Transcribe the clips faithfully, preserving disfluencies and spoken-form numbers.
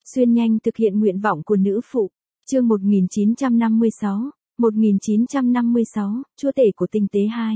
Xuyên nhanh thực hiện nguyện vọng của nữ phụ. Chương một nghìn chín trăm năm mươi sáu, một nghìn chín trăm năm mươi sáu, chúa tể của tinh tế hai.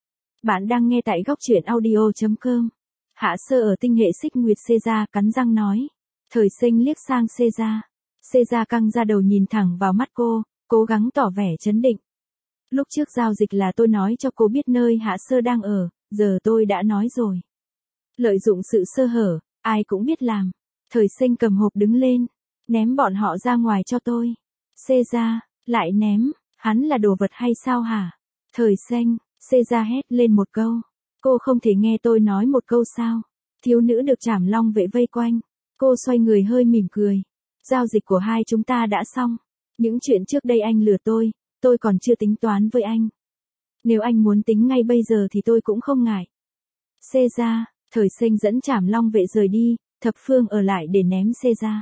Bạn đang nghe tại góc truyện audio chấm com. Hạ sơ ở tinh hệ xích nguyệt Caesar cắn răng nói. Thời sinh liếc sang Caesar. Caesar căng ra đầu nhìn thẳng vào mắt cô, cố gắng tỏ vẻ trấn định. Lúc trước giao dịch là tôi nói cho cô biết nơi hạ sơ đang ở, giờ tôi đã nói rồi. Lợi dụng sự sơ hở, ai cũng biết làm. Thời sinh cầm hộp đứng lên, ném bọn họ ra ngoài cho tôi. Caesar, lại ném, hắn là đồ vật hay sao hả? Thời sinh, Caesar hét lên một câu. Cô không thể nghe tôi nói một câu sao? Thiếu nữ được Trảm Long vệ vây quanh. Cô xoay người hơi mỉm cười. Giao dịch của hai chúng ta đã xong. Những chuyện trước đây anh lừa tôi, tôi còn chưa tính toán với anh. Nếu anh muốn tính ngay bây giờ thì tôi cũng không ngại. Caesar, thời sinh dẫn Trảm Long vệ rời đi, Thập Phương ở lại để ném Caesar.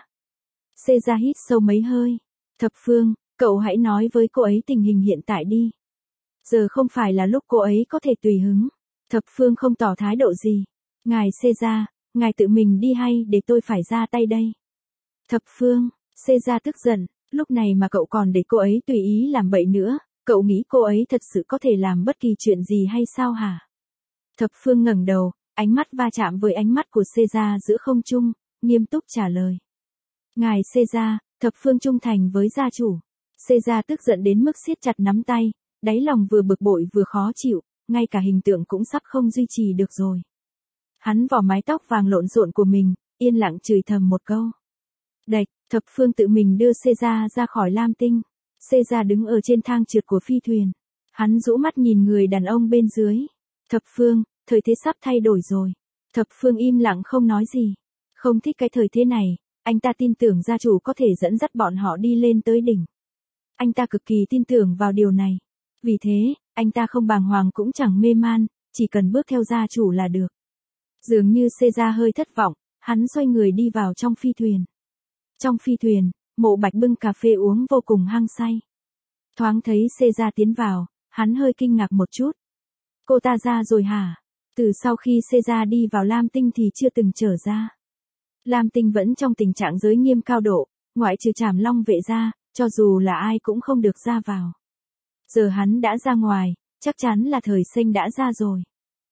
Caesar hít sâu mấy hơi. Thập Phương, cậu hãy nói với cô ấy tình hình hiện tại đi. Giờ không phải là lúc cô ấy có thể tùy hứng. Thập Phương không tỏ thái độ gì. Ngài Caesar, ngài tự mình đi hay để tôi phải ra tay đây? Thập Phương, Caesar tức giận, lúc này mà cậu còn để cô ấy tùy ý làm bậy nữa, cậu nghĩ cô ấy thật sự có thể làm bất kỳ chuyện gì hay sao hả? Thập Phương ngẩng đầu, ánh mắt va chạm với ánh mắt của Caesar giữa không trung, nghiêm túc trả lời. Ngài Caesar, Thập Phương trung thành với gia chủ. Caesar tức giận đến mức siết chặt nắm tay, đáy lòng vừa bực bội vừa khó chịu, ngay cả hình tượng cũng sắp không duy trì được rồi. Hắn vò mái tóc vàng lộn xộn của mình, yên lặng chửi thầm một câu. Đạch, Thập Phương tự mình đưa Caesar ra khỏi Lam Tinh. Caesar đứng ở trên thang trượt của phi thuyền. Hắn rũ mắt nhìn người đàn ông bên dưới. Thập Phương, thời thế sắp thay đổi rồi. Thập Phương im lặng không nói gì. Không thích cái thời thế này, anh ta tin tưởng gia chủ có thể dẫn dắt bọn họ đi lên tới đỉnh. Anh ta cực kỳ tin tưởng vào điều này. Vì thế, anh ta không bàng hoàng cũng chẳng mê man, chỉ cần bước theo gia chủ là được. Dường như Caesar hơi thất vọng, hắn xoay người đi vào trong phi thuyền. Trong phi thuyền, Mộ Bạch bưng cà phê uống vô cùng hăng say. Thoáng thấy Caesar tiến vào, hắn hơi kinh ngạc một chút. Cô ta ra rồi hả? Từ sau khi Caesar đi vào Lam Tinh thì chưa từng trở ra. Lam Tinh vẫn trong tình trạng giới nghiêm cao độ, ngoại trừ Trảm Long vệ ra, cho dù là ai cũng không được ra vào. Giờ hắn đã ra ngoài, chắc chắn là thời sinh đã ra rồi.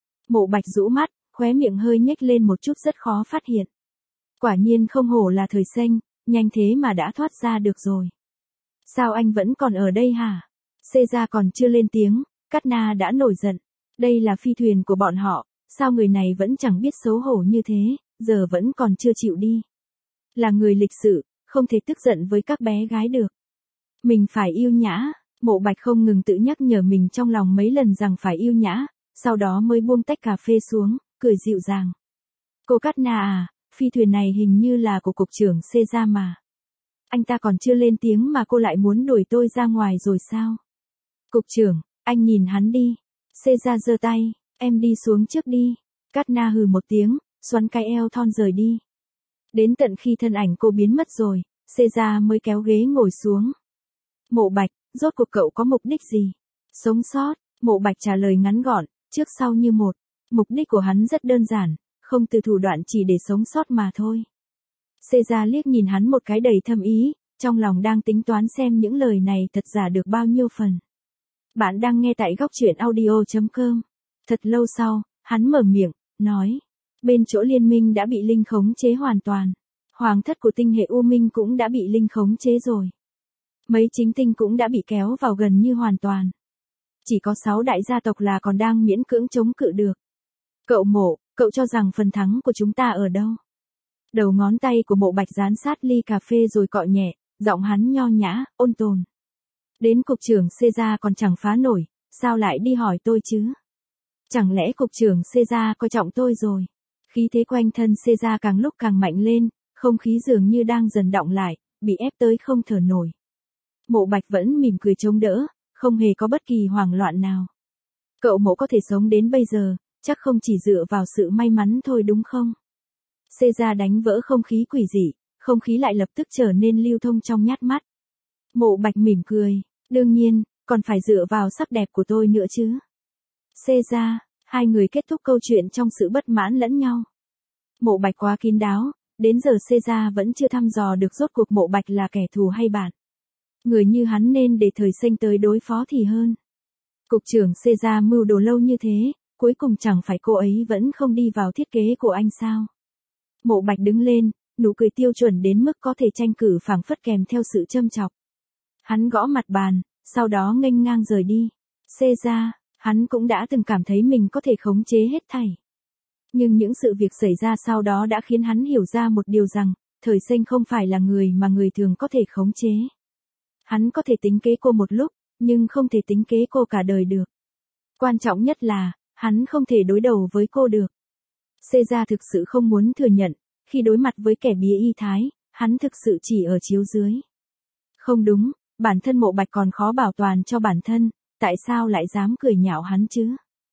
Mộ Bạch rũ mắt, khóe miệng hơi nhếch lên một chút rất khó phát hiện. Quả nhiên không hổ là thời sinh, nhanh thế mà đã thoát ra được rồi. Sao anh vẫn còn ở đây hả? Caesar còn chưa lên tiếng, Cát Na đã nổi giận. Đây là phi thuyền của bọn họ, sao người này vẫn chẳng biết xấu hổ như thế, giờ vẫn còn chưa chịu đi. Là người lịch sự, không thể tức giận với các bé gái được. Mình phải yêu nhã, Mộ Bạch không ngừng tự nhắc nhở mình trong lòng mấy lần rằng phải yêu nhã, sau đó mới buông tách cà phê xuống, cười dịu dàng. Cô Cát Na à, phi thuyền này hình như là của cục trưởng Caesar mà. Anh ta còn chưa lên tiếng mà cô lại muốn đuổi tôi ra ngoài rồi sao? Cục trưởng, anh nhìn hắn đi. Caesar giơ tay, em đi xuống trước đi. Cát Na hừ một tiếng, xoắn cái eo thon rời đi. Đến tận khi thân ảnh cô biến mất rồi, Caesar mới kéo ghế ngồi xuống. Mộ Bạch, rốt cuộc cậu có mục đích gì? Sống sót, Mộ Bạch trả lời ngắn gọn, trước sau như một. Mục đích của hắn rất đơn giản, không từ thủ đoạn chỉ để sống sót mà thôi. Caesar liếc nhìn hắn một cái đầy thâm ý, trong lòng đang tính toán xem những lời này thật giả được bao nhiêu phần. Bạn đang nghe tại góc truyện audio chấm com. Thật lâu sau, hắn mở miệng, nói. Bên chỗ liên minh đã bị linh khống chế hoàn toàn. Hoàng thất của tinh hệ U Minh cũng đã bị linh khống chế rồi. Mấy chính tinh cũng đã bị kéo vào gần như hoàn toàn. Chỉ có sáu đại gia tộc là còn đang miễn cưỡng chống cự được. Cậu Mộ, cậu cho rằng phần thắng của chúng ta ở đâu? Đầu ngón tay của Mộ Bạch dán sát ly cà phê rồi cọ nhẹ, giọng hắn nho nhã, ôn tồn. Đến cục trưởng Caesar còn chẳng phá nổi, sao lại đi hỏi tôi chứ? Chẳng lẽ cục trưởng Caesar coi trọng tôi rồi? Khí thế quanh thân Caesar càng lúc càng mạnh lên, không khí dường như đang dần đọng lại, bị ép tới không thở nổi. Mộ Bạch vẫn mỉm cười chống đỡ, không hề có bất kỳ hoảng loạn nào. Cậu Mộ có thể sống đến bây giờ, chắc không chỉ dựa vào sự may mắn thôi đúng không? Caesar đánh vỡ không khí quỷ dị, không khí lại lập tức trở nên lưu thông trong nhát mắt. Mộ Bạch mỉm cười, đương nhiên, còn phải dựa vào sắc đẹp của tôi nữa chứ. Caesar, hai người kết thúc câu chuyện trong sự bất mãn lẫn nhau. Mộ Bạch quá kín đáo, đến giờ Caesar vẫn chưa thăm dò được rốt cuộc Mộ Bạch là kẻ thù hay bạn. Người như hắn nên để Thời Sinh tới đối phó thì hơn. Cục trưởng Caesar mưu đồ lâu như thế, cuối cùng chẳng phải cô ấy vẫn không đi vào thiết kế của anh sao? Mộ Bạch đứng lên, nụ cười tiêu chuẩn đến mức có thể tranh cử phảng phất kèm theo sự châm chọc. Hắn gõ mặt bàn, sau đó nghênh ngang rời đi. Caesar, hắn cũng đã từng cảm thấy mình có thể khống chế hết thảy. Nhưng những sự việc xảy ra sau đó đã khiến hắn hiểu ra một điều rằng, Thời Sinh không phải là người mà người thường có thể khống chế. Hắn có thể tính kế cô một lúc, nhưng không thể tính kế cô cả đời được. Quan trọng nhất là, hắn không thể đối đầu với cô được. Caesar thực sự không muốn thừa nhận, khi đối mặt với kẻ bía y thái, hắn thực sự chỉ ở chiếu dưới. Không đúng, bản thân Mộ Bạch còn khó bảo toàn cho bản thân, tại sao lại dám cười nhạo hắn chứ?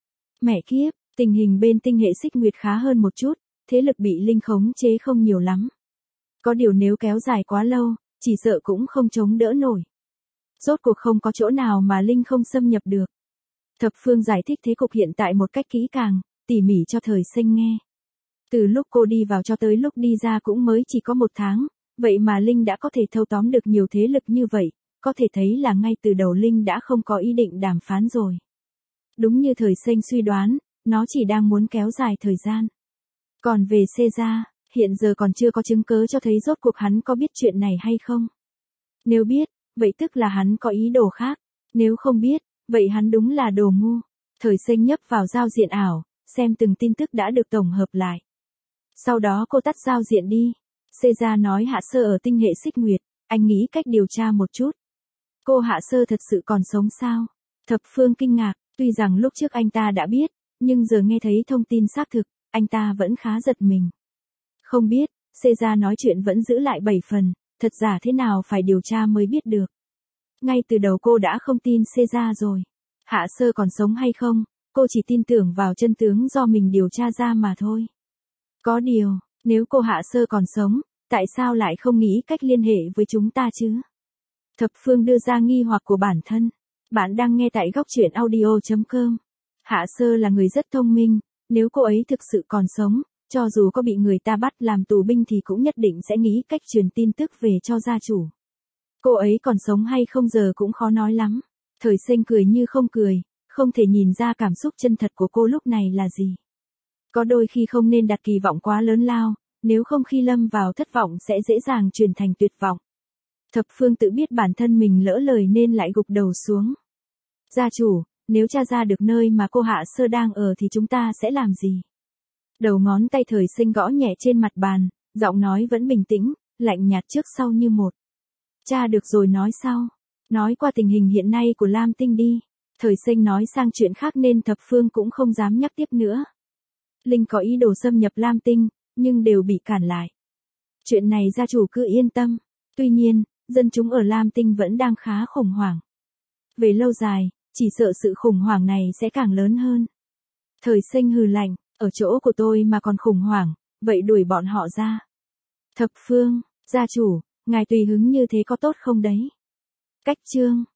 Mẹ kiếp, tình hình bên tinh hệ Xích Nguyệt khá hơn một chút, thế lực bị Linh khống chế không nhiều lắm. Có điều nếu kéo dài quá lâu, chỉ sợ cũng không chống đỡ nổi. Rốt cuộc không có chỗ nào mà Linh không xâm nhập được. Thập Phương giải thích thế cục hiện tại một cách kỹ càng, tỉ mỉ cho Thời Sinh nghe. Từ lúc cô đi vào cho tới lúc đi ra cũng mới chỉ có một tháng, vậy mà Linh đã có thể thâu tóm được nhiều thế lực như vậy, có thể thấy là ngay từ đầu Linh đã không có ý định đàm phán rồi. Đúng như Thời Sinh suy đoán, nó chỉ đang muốn kéo dài thời gian. Còn về Caesar, hiện giờ còn chưa có chứng cớ cho thấy rốt cuộc hắn có biết chuyện này hay không. Nếu biết, vậy tức là hắn có ý đồ khác, nếu không biết, vậy hắn đúng là đồ ngu. Thời Sinh nhấp vào giao diện ảo, xem từng tin tức đã được tổng hợp lại. Sau đó cô tắt giao diện đi. Caesar nói Hạ Sơ ở tinh hệ Xích Nguyệt, anh nghĩ cách điều tra một chút. Cô Hạ Sơ thật sự còn sống sao? Thập Phương kinh ngạc, tuy rằng lúc trước anh ta đã biết, nhưng giờ nghe thấy thông tin xác thực, anh ta vẫn khá giật mình. Không biết, Caesar nói chuyện vẫn giữ lại bảy phần, thật giả thế nào phải điều tra mới biết được. Ngay từ đầu cô đã không tin Caesar rồi. Hạ Sơ còn sống hay không, cô chỉ tin tưởng vào chân tướng do mình điều tra ra mà thôi. Có điều, nếu cô Hạ Sơ còn sống, tại sao lại không nghĩ cách liên hệ với chúng ta chứ? Thập Phương đưa ra nghi hoặc của bản thân. Bạn đang nghe tại góc truyện audio chấm com. Hạ Sơ là người rất thông minh, nếu cô ấy thực sự còn sống, cho dù có bị người ta bắt làm tù binh thì cũng nhất định sẽ nghĩ cách truyền tin tức về cho gia chủ. Cô ấy còn sống hay không giờ cũng khó nói lắm. Thời Sinh cười như không cười, không thể nhìn ra cảm xúc chân thật của cô lúc này là gì. Có đôi khi không nên đặt kỳ vọng quá lớn lao, nếu không khi lâm vào thất vọng sẽ dễ dàng chuyển thành tuyệt vọng. Thập Phương tự biết bản thân mình lỡ lời nên lại gục đầu xuống. Gia chủ, nếu tra ra được nơi mà cô Hạ Sơ đang ở thì chúng ta sẽ làm gì? Đầu ngón tay Thời Sinh gõ nhẹ trên mặt bàn, giọng nói vẫn bình tĩnh, lạnh nhạt trước sau như một. Tra được rồi nói sau. Nói qua tình hình hiện nay của Lam Tinh đi. Thời Sinh nói sang chuyện khác nên Thập Phương cũng không dám nhắc tiếp nữa. Linh có ý đồ xâm nhập Lam Tinh, nhưng đều bị cản lại. Chuyện này gia chủ cứ yên tâm. Tuy nhiên, dân chúng ở Lam Tinh vẫn đang khá khủng hoảng. Về lâu dài, chỉ sợ sự khủng hoảng này sẽ càng lớn hơn. Thời Sinh hừ lạnh, ở chỗ của tôi mà còn khủng hoảng, vậy đuổi bọn họ ra. Thập Phương, gia chủ, ngài tùy hứng như thế có tốt không đấy? Cách chương